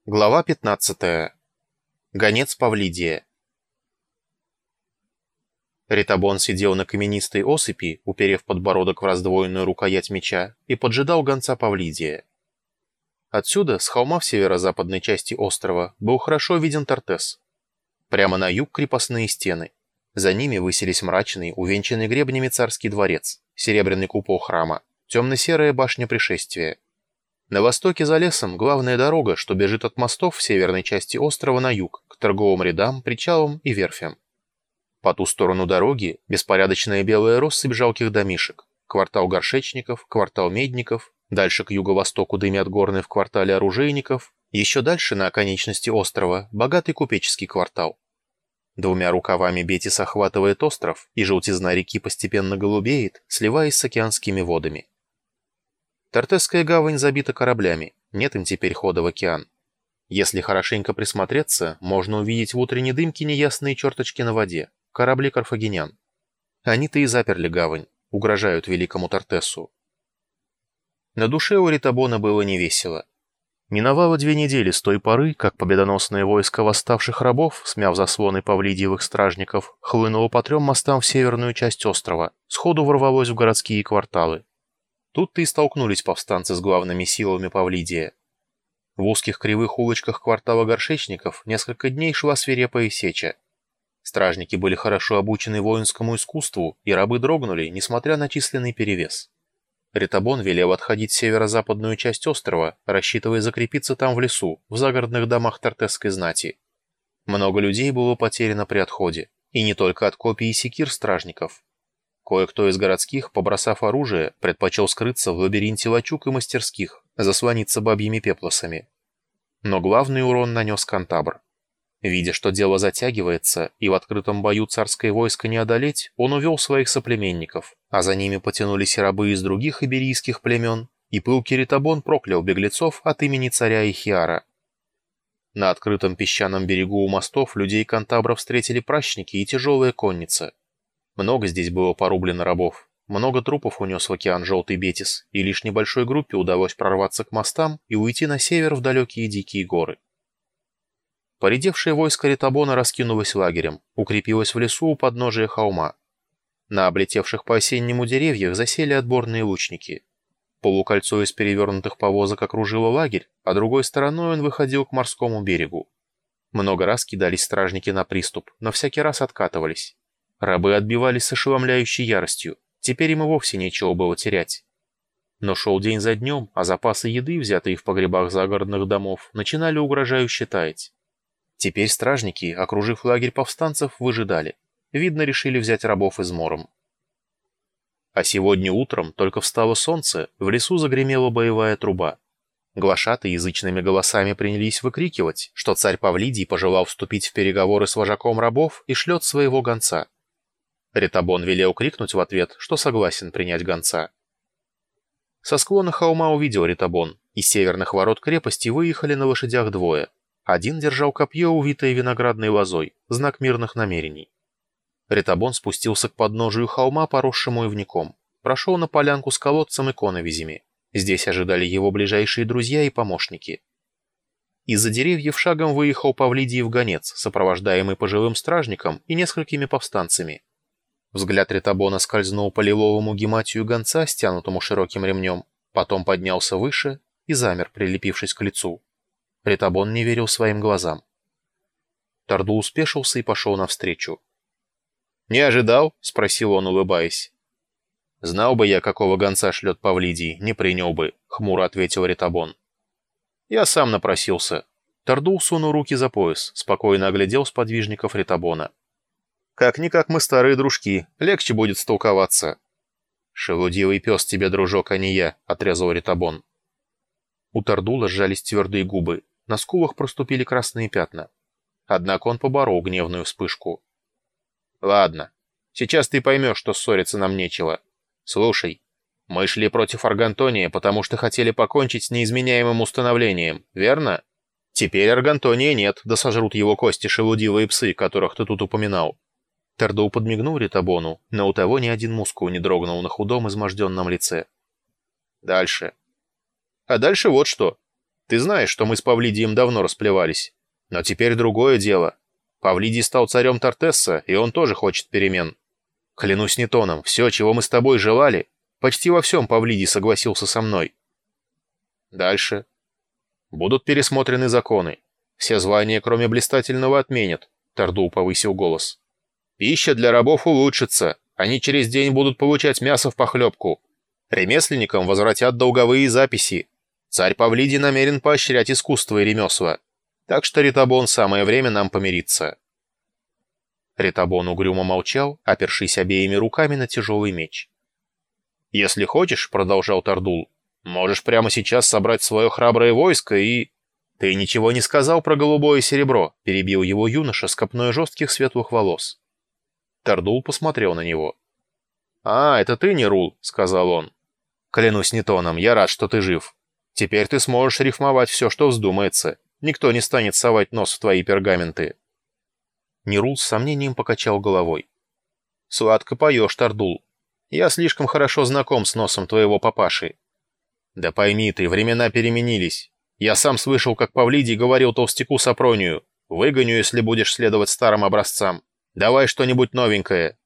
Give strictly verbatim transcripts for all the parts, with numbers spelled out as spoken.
Глава пятнадцатая. Гонец Павлидия. Ритабон сидел на каменистой осыпи, уперев подбородок в раздвоенную рукоять меча, и поджидал гонца Павлидия. Отсюда, с холма в северо-западной части острова, был хорошо виден Тартес. Прямо на юг крепостные стены. За ними высились мрачный, увенчанный гребнями царский дворец, серебряный купол храма, темно-серая башня пришествия. На востоке за лесом главная дорога, что бежит от мостов в северной части острова на юг, к торговым рядам, причалам и верфям. По ту сторону дороги беспорядочная белая россыпь жалких домишек, квартал горшечников, квартал медников, дальше к юго-востоку дымят горны в квартале оружейников, еще дальше на оконечности острова богатый купеческий квартал. Двумя рукавами Бетис охватывает остров, и желтизна реки постепенно голубеет, сливаясь с океанскими водами. Тартесская гавань забита кораблями, нет им теперь хода в океан. Если хорошенько присмотреться, можно увидеть в утренней дымке неясные черточки на воде, корабли карфагенян. Они-то и заперли гавань, угрожают великому Тартесу. На душе у Ритабона было невесело. Миновало две недели с той поры, как победоносное войско восставших рабов, смяв заслоны павлидиевых стражников, хлынуло по трем мостам в северную часть острова, сходу ворвалось в городские кварталы. Тут-то и столкнулись повстанцы с главными силами Павлидия. В узких кривых улочках квартала горшечников несколько дней шла свирепая сеча. Стражники были хорошо обучены воинскому искусству, и рабы дрогнули, несмотря на численный перевес. Ритабон велел отходить в северо-западную часть острова, рассчитывая закрепиться там в лесу, в загородных домах тартесской знати. Много людей было потеряно при отходе, и не только от копий и секир стражников. Кое-кто из городских, побросав оружие, предпочел скрыться в лабиринте лачуг и мастерских, заслониться бабьими пеплосами. Но главный урон нанес Кантабр. Видя, что дело затягивается, и в открытом бою царское войско не одолеть, он увел своих соплеменников, а за ними потянулись и рабы из других иберийских племен, и пылкий Ритабон проклял беглецов от имени царя Ихиара. На открытом песчаном берегу у мостов людей Кантабра встретили пращники и тяжелая конница. Много здесь было порублено рабов, много трупов унес в океан желтый Бетис, и лишь небольшой группе удалось прорваться к мостам и уйти на север в далекие дикие горы. Поредевшее войско Ритабона раскинулось лагерем, укрепилось в лесу у подножия холма. На облетевших по-осеннему деревьях засели отборные лучники. Полукольцо из перевернутых повозок окружило лагерь, а другой стороной он выходил к морскому берегу. Много раз кидались стражники на приступ, но всякий раз откатывались. Рабы отбивались с ошеломляющей яростью, теперь им и вовсе нечего было терять. Но шел день за днем, а запасы еды, взятые в погребах загородных домов, начинали угрожающе таять. Теперь стражники, окружив лагерь повстанцев, выжидали. Видно, решили взять рабов измором. А сегодня утром, только встало солнце, в лесу загремела боевая труба. Глашаты язычными голосами принялись выкрикивать, что царь Павлидий пожелал вступить в переговоры с вожаком рабов и шлет своего гонца. Ритабон велел крикнуть в ответ, что согласен принять гонца. Со склона холма увидел Ритабон, из северных ворот крепости выехали на лошадях двое. Один держал копье, увитое виноградной лозой, знак мирных намерений. Ритабон спустился к подножию холма, поросшему ивняком, прошел на полянку с колодцем и коновизями. Здесь ожидали его ближайшие друзья и помощники. Из-за деревьев шагом выехал Павлидиев гонец, сопровождаемый пожилым стражником и несколькими повстанцами. Взгляд Ритабона скользнул по лиловому гематию гонца, стянутому широким ремнем, потом поднялся выше и замер, прилепившись к лицу. Ритабон не верил своим глазам. Тардул спешился и пошел навстречу. «Не ожидал?» — спросил он, улыбаясь. «Знал бы я, какого гонца шлет Павлидий, не принял бы», — хмуро ответил Ритабон. «Я сам напросился». Тардул сунул руки за пояс, спокойно оглядел сподвижников Ритабона. «Как-никак мы старые дружки, легче будет столковаться». «Шелудивый пес тебе, дружок, а не я», — отрезал Ритабон. У Тардула сжались твердые губы, на скулах проступили красные пятна. Однако он поборол гневную вспышку. «Ладно, сейчас ты поймешь, что ссориться нам нечего. Слушай, мы шли против Аргантония, потому что хотели покончить с неизменяемым установлением, верно? Теперь Аргантония нет, да сожрут его кости шелудивые псы, которых ты тут упоминал». Тардул подмигнул Ритабону, но у того ни один мускул не дрогнул на худом изможденном лице. «Дальше. А дальше вот что. Ты знаешь, что мы с Павлидием давно расплевались. Но теперь другое дело. Павлидий стал царем Тартесса, и он тоже хочет перемен. Клянусь Нетоном, все, чего мы с тобой желали, почти во всем Павлидий согласился со мной. Дальше. Будут пересмотрены законы. Все звания, кроме блистательного, отменят. Тардул повысил голос. Пища для рабов улучшится. Они через день будут получать мясо в похлебку. Ремесленникам возвратят долговые записи. Царь Павлидий намерен поощрять искусство и ремесла. Так что, Ритабон, самое время нам помириться. Ритабон угрюмо молчал, опершись обеими руками на тяжелый меч. «Если хочешь, — продолжал Тардул, — можешь прямо сейчас собрать свое храброе войско и...» «Ты ничего не сказал про голубое серебро», — перебил его юноша с копной жестких светлых волос. Тардул посмотрел на него. «А, это ты, Нерул», — сказал он. «Клянусь Нетоном, я рад, что ты жив. Теперь ты сможешь рифмовать все, что вздумается. Никто не станет совать нос в твои пергаменты». Нерул с сомнением покачал головой. «Сладко поешь, Тардул. Я слишком хорошо знаком с носом твоего папаши». «Да пойми ты, времена переменились. Я сам слышал, как Павлидий говорил толстяку Сапронию: выгоню, если будешь следовать старым образцам. Давай что-нибудь новенькое».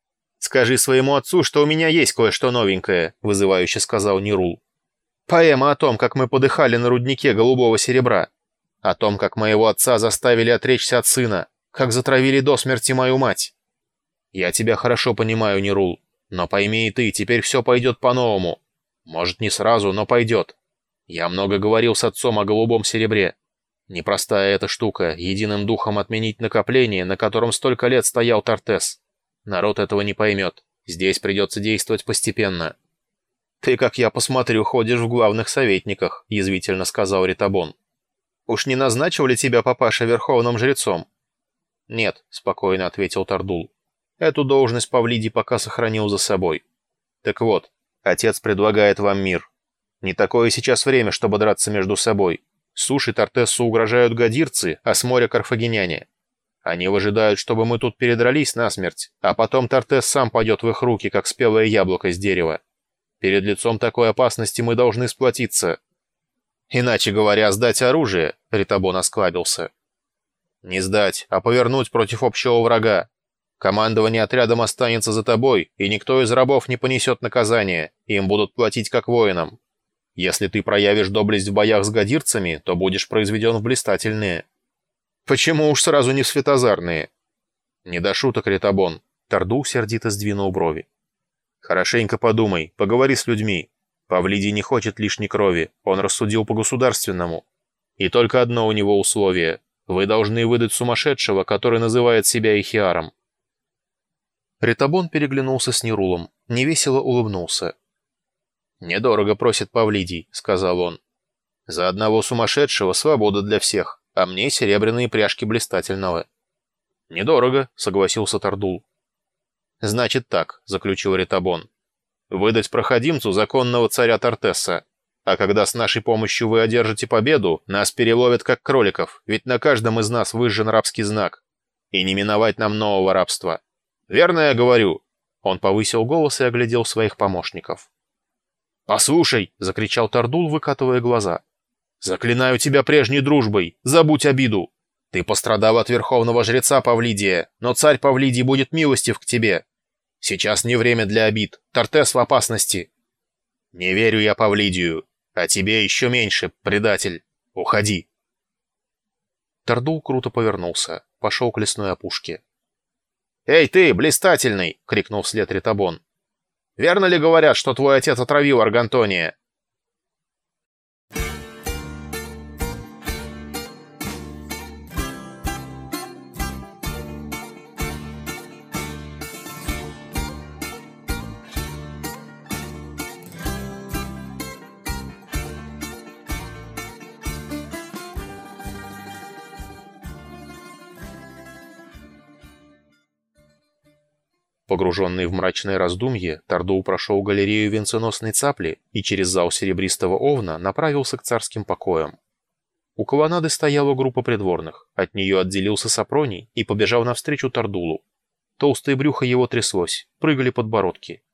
«Скажи своему отцу, что у меня есть кое-что новенькое», — вызывающе сказал Нерул. «Поэма о том, как мы подыхали на руднике голубого серебра. О том, как моего отца заставили отречься от сына, как затравили до смерти мою мать. Я тебя хорошо понимаю, Нерул, но пойми и ты, теперь все пойдет по-новому. Может, не сразу, но пойдет. Я много говорил с отцом о голубом серебре. Непростая эта штука, единым духом отменить накопление, на котором столько лет стоял Тартесс. Народ этого не поймет. Здесь придется действовать постепенно». «Ты, как я посмотрю, ходишь в главных советниках», — язвительно сказал Ритабон. «Уж не назначил ли тебя папаша верховным жрецом?» «Нет», — спокойно ответил Тардул. «Эту должность Павлидий пока сохранил за собой. Так вот, отец предлагает вам мир. Не такое сейчас время, чтобы драться между собой. С суши Тартессу угрожают гадирцы, а с моря карфагеняне. Они выжидают, чтобы мы тут передрались насмерть, а потом Тартесс сам пойдет в их руки, как спелое яблоко с дерева. Перед лицом такой опасности мы должны сплотиться. Иначе говоря, сдать оружие», — Ритабон осклабился. «Не сдать, а повернуть против общего врага. Командование отрядом останется за тобой, и никто из рабов не понесет наказания, им будут платить как воинам. Если ты проявишь доблесть в боях с гадирцами, то будешь произведен в блистательные». «Почему уж сразу не в светозарные?» «Не до шуток, Ритабон», — Тардул сердито сдвинул брови. «Хорошенько подумай, поговори с людьми. Павлидий не хочет лишней крови, он рассудил по-государственному. И только одно у него условие — вы должны выдать сумасшедшего, который называет себя Эхиаром». Ритабон переглянулся с Нерулом, невесело улыбнулся. «Недорого просит Павлидий», — сказал он. «За одного сумасшедшего свобода для всех, а мне серебряные пряжки блистательного». «Недорого», — согласился Тардул. «Значит так», — заключил Ритабон. «Выдать проходимцу законного царя Тартесса. А когда с нашей помощью вы одержите победу, нас переловят как кроликов, ведь на каждом из нас выжжен рабский знак. И не миновать нам нового рабства. Верно я говорю?» Он повысил голос и оглядел своих помощников. «Послушай!» — закричал Тардул, выкатывая глаза. «Заклинаю тебя прежней дружбой! Забудь обиду! Ты пострадал от верховного жреца Павлидия, но царь Павлидий будет милостив к тебе. Сейчас не время для обид, Тартесс в опасности. Не верю я Павлидию, а тебе еще меньше, предатель. Уходи!» Тардул круто повернулся, пошел к лесной опушке. «Эй ты, блистательный!» — крикнул вслед Ритабон. «Верно ли говорят, что твой отец отравил Аргантония?» Погруженный в мрачное раздумье, Тардул прошел галерею венценосной цапли и через зал серебристого овна направился к царским покоям. У колоннады стояла группа придворных, от нее отделился Сапроний и побежал навстречу Тардулу. Толстое брюхо его тряслось, прыгали подбородки.